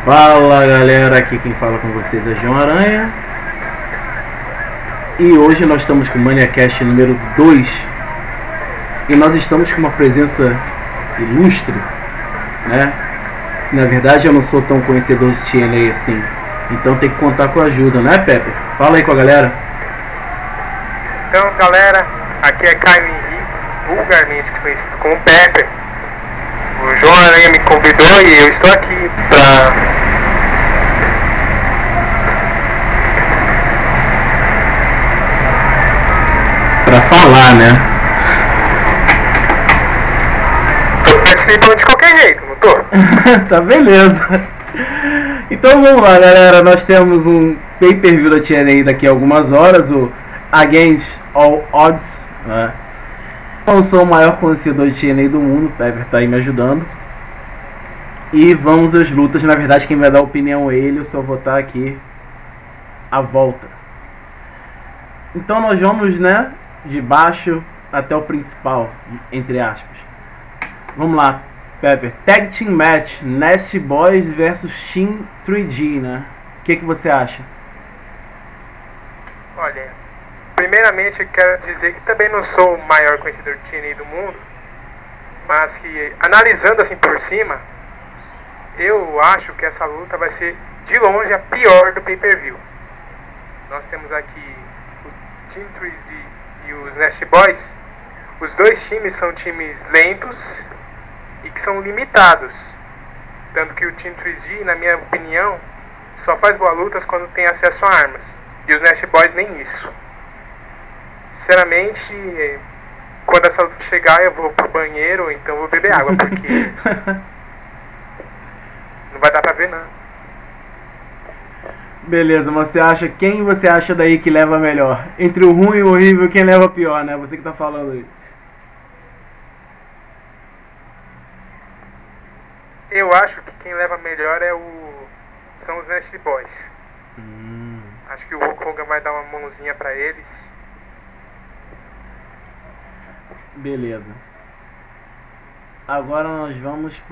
Fala galera, aqui quem fala com vocês é João Aranha. E hoje nós estamos com o ManiaCast número 2. E nós estamos com uma presença ilustre, né? Que na verdade eu não sou tão conhecedor de TNA assim, então tem que contar com a ajuda, né, Pepe? Fala aí com a galera. Então galera, aqui é Caio Henrique, vulgarmente conhecido como Pepe. O João Aranha me convidou e eu estou aqui pra falar, né? Tô participando de qualquer jeito, não tô? Tá beleza. Então vamos lá, galera. Nós temos um pay-per-view da TNA daqui a algumas horas, o Against All Odds, né? Eu sou o maior conhecedor de TNA do mundo, o Pepper tá aí me ajudando. E vamos às lutas. Na verdade quem vai dar opinião é ele, eu só vou estar aqui à volta. Então nós vamos, né, de baixo até o principal, entre aspas. Vamos lá, Pepper. Tag Team Match, Nasty Boys versus Team 3G, né? O que você acha? Olha, primeiramente eu quero dizer que também não sou o maior conhecedor de TNA do mundo, mas que analisando assim por cima, eu acho que essa luta vai ser de longe a pior do pay-per-view. Nós temos aqui o Team 3D e os Nasty Boys. Os dois times são times lentos e que são limitados, tanto que o Team 3D, na minha opinião, só faz boas lutas quando tem acesso a armas, e os Nasty Boys nem isso. Sinceramente, quando essa luta chegar eu vou pro banheiro ou então vou beber água, porque não vai dar pra ver não. Beleza, mas quem você acha daí que leva melhor? Entre o ruim e o horrível, quem leva pior, né? Você que tá falando aí. Eu acho que quem leva melhor são os Nasty Boys. Acho que o Hulk Hogan vai dar uma mãozinha pra eles. Beleza. Agora nós vamos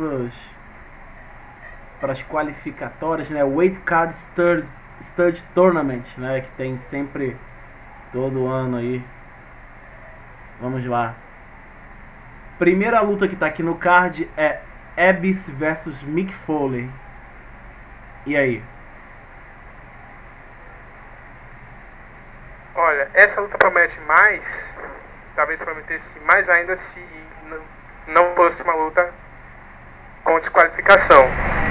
para as qualificatórias, né? Weight Card Stud Tournament, né? Que tem sempre todo ano aí. Vamos lá. Primeira luta que tá aqui no card é Abyss versus Mick Foley. E aí? Olha, essa luta promete mais. Talvez prometesse mais ainda se não fosse uma luta com desqualificação.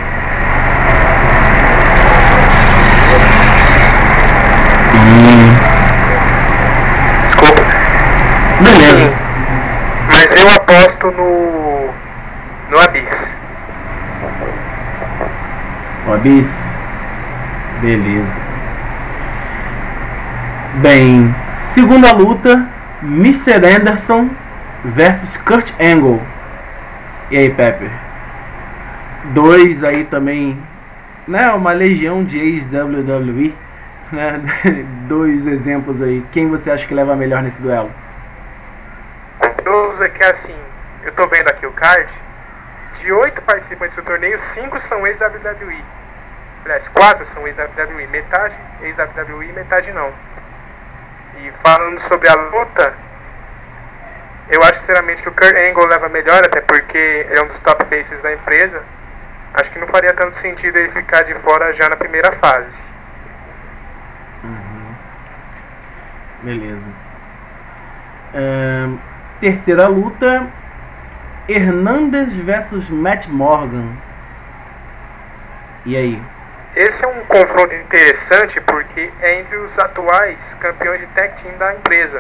Desculpa. Beleza. Sim, mas eu aposto no Abyss. O Abyss? Beleza. Bem, segunda luta, Mr. Anderson versus Kurt Angle. E aí, Pepper? Dois aí também, né? Uma legião de ex-WWE, né? Dois exemplos aí. Quem você acha que leva melhor nesse duelo? Curioso é que assim, eu tô vendo aqui o card. De 8 participantes do torneio, 5 são ex-WWE. Aliás, 4 são ex-WWE. Metade ex-WWE e metade não. E falando sobre a luta, eu acho sinceramente que o Kurt Angle leva melhor, até porque ele é um dos top faces da empresa. Acho que não faria tanto sentido ele ficar de fora já na primeira fase. Beleza. Terceira luta, Hernandez versus Matt Morgan. E aí? Esse é um confronto interessante porque é entre os atuais campeões de tag team da empresa.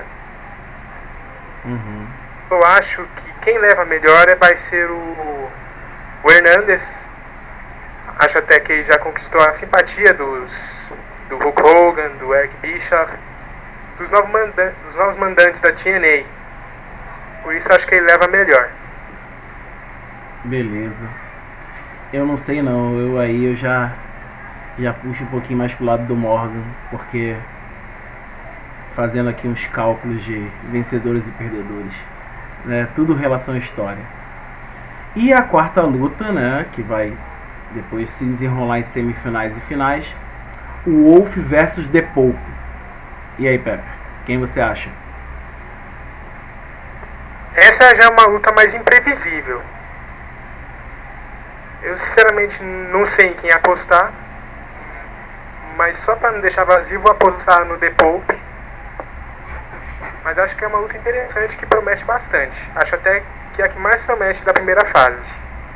Eu acho que quem leva melhor vai ser o Hernandez. Acho até que ele já conquistou a simpatia do Hulk Hogan, do Eric Bischoff, dos novos mandantes da TNA. Por isso acho que ele leva melhor. Beleza. Eu não sei não, eu já puxo um pouquinho mais pro lado do Morgan, porque fazendo aqui uns cálculos de vencedores e perdedores, né? Tudo em relação à história. E a quarta luta, né, que vai depois se desenrolar em semifinais e finais, o Wolf versus The Pope. E aí, Pepe, quem você acha? Essa já é uma luta mais imprevisível. Eu sinceramente não sei em quem apostar, mas só para não deixar vazio vou apostar no The Pope. Mas acho que é uma luta interessante que promete bastante. Acho até que é a que mais promete da primeira fase.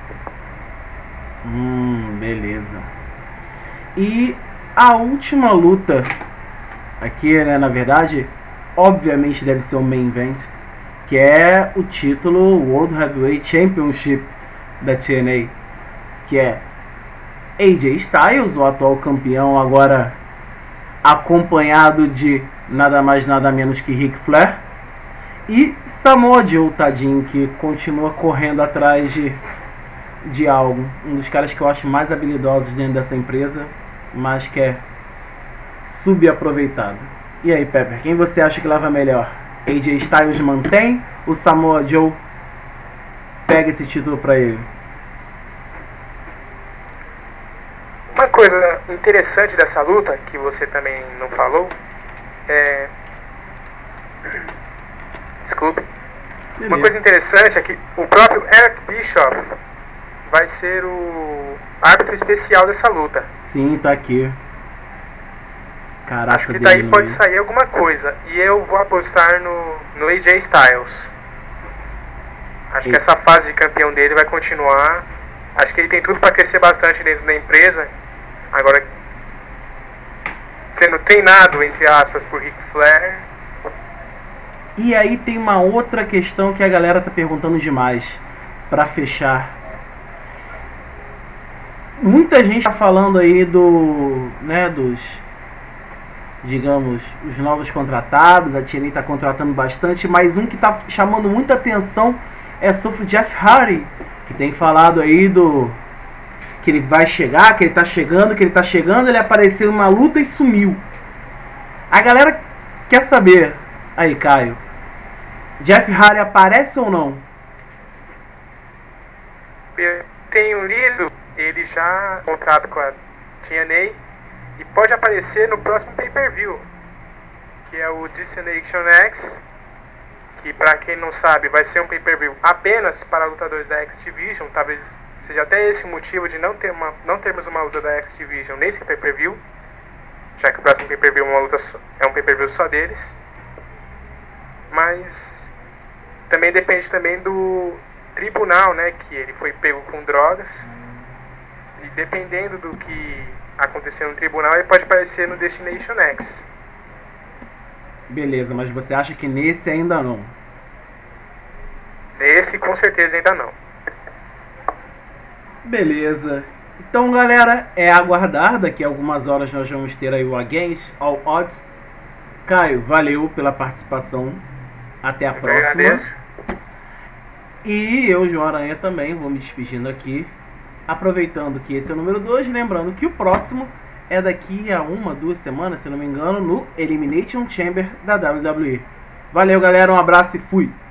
Beleza. E a última luta aqui, né, na verdade, obviamente deve ser o main event, que é o título World Heavyweight Championship da TNA, que é AJ Styles, o atual campeão, agora acompanhado de nada mais nada menos que Ric Flair, e Samoa Joe, tadinho, que continua correndo atrás de algo. Um dos caras que eu acho mais habilidosos dentro dessa empresa, mas que é subaproveitado. E aí, Pepper, quem você acha que leva melhor? AJ Styles mantém, o Samoa Joe pega esse título pra ele? Uma coisa interessante dessa luta, que você também não falou, desculpe. Beleza. Uma coisa interessante é que o próprio Eric Bischoff vai ser o árbitro especial dessa luta. Sim, tá aqui. Caraca, acho que daí pode sair alguma coisa. E eu vou apostar no AJ Styles. Acho que essa fase de campeão dele vai continuar. Acho que ele tem tudo para crescer bastante dentro da empresa. Agora, sendo treinado, entre aspas, por Ric Flair. E aí tem uma outra questão que a galera tá perguntando demais, para fechar. Muita gente tá falando aí dos, digamos, os novos contratados. A TNA tá contratando bastante, mas um que tá chamando muita atenção é sobre o Jeff Hardy, que tem falado aí que ele vai chegar, que ele tá chegando, ele apareceu em uma luta e sumiu. A galera quer saber, aí Caio, Jeff Hardy aparece ou não? Eu tenho lido, ele já contrato com a TNA e pode aparecer no próximo pay-per-view, que é o Destination X, que pra quem não sabe vai ser um pay-per-view apenas para lutadores da X-Division. Talvez seja até esse o motivo de não termos uma luta da X-Division nesse pay-per-view, já que o próximo pay-per-view é um pay-per-view só deles. Mas também depende também do tribunal, né, que ele foi pego com drogas, e dependendo do que acontecer no tribunal, ele pode aparecer no Destination X. Beleza, mas você acha que nesse ainda não? Nesse com certeza ainda não. Beleza. Então, galera, é aguardar. Daqui a algumas horas nós vamos ter aí o Against All Odds. Caio, valeu pela participação. Até a próxima. Agradeço. E eu, João Aranha, também vou me despedindo aqui. Aproveitando que esse é o número 2. Lembrando que o próximo é daqui a 1-2 semanas, se não me engano, no Elimination Chamber da WWE. Valeu, galera. Um abraço e fui!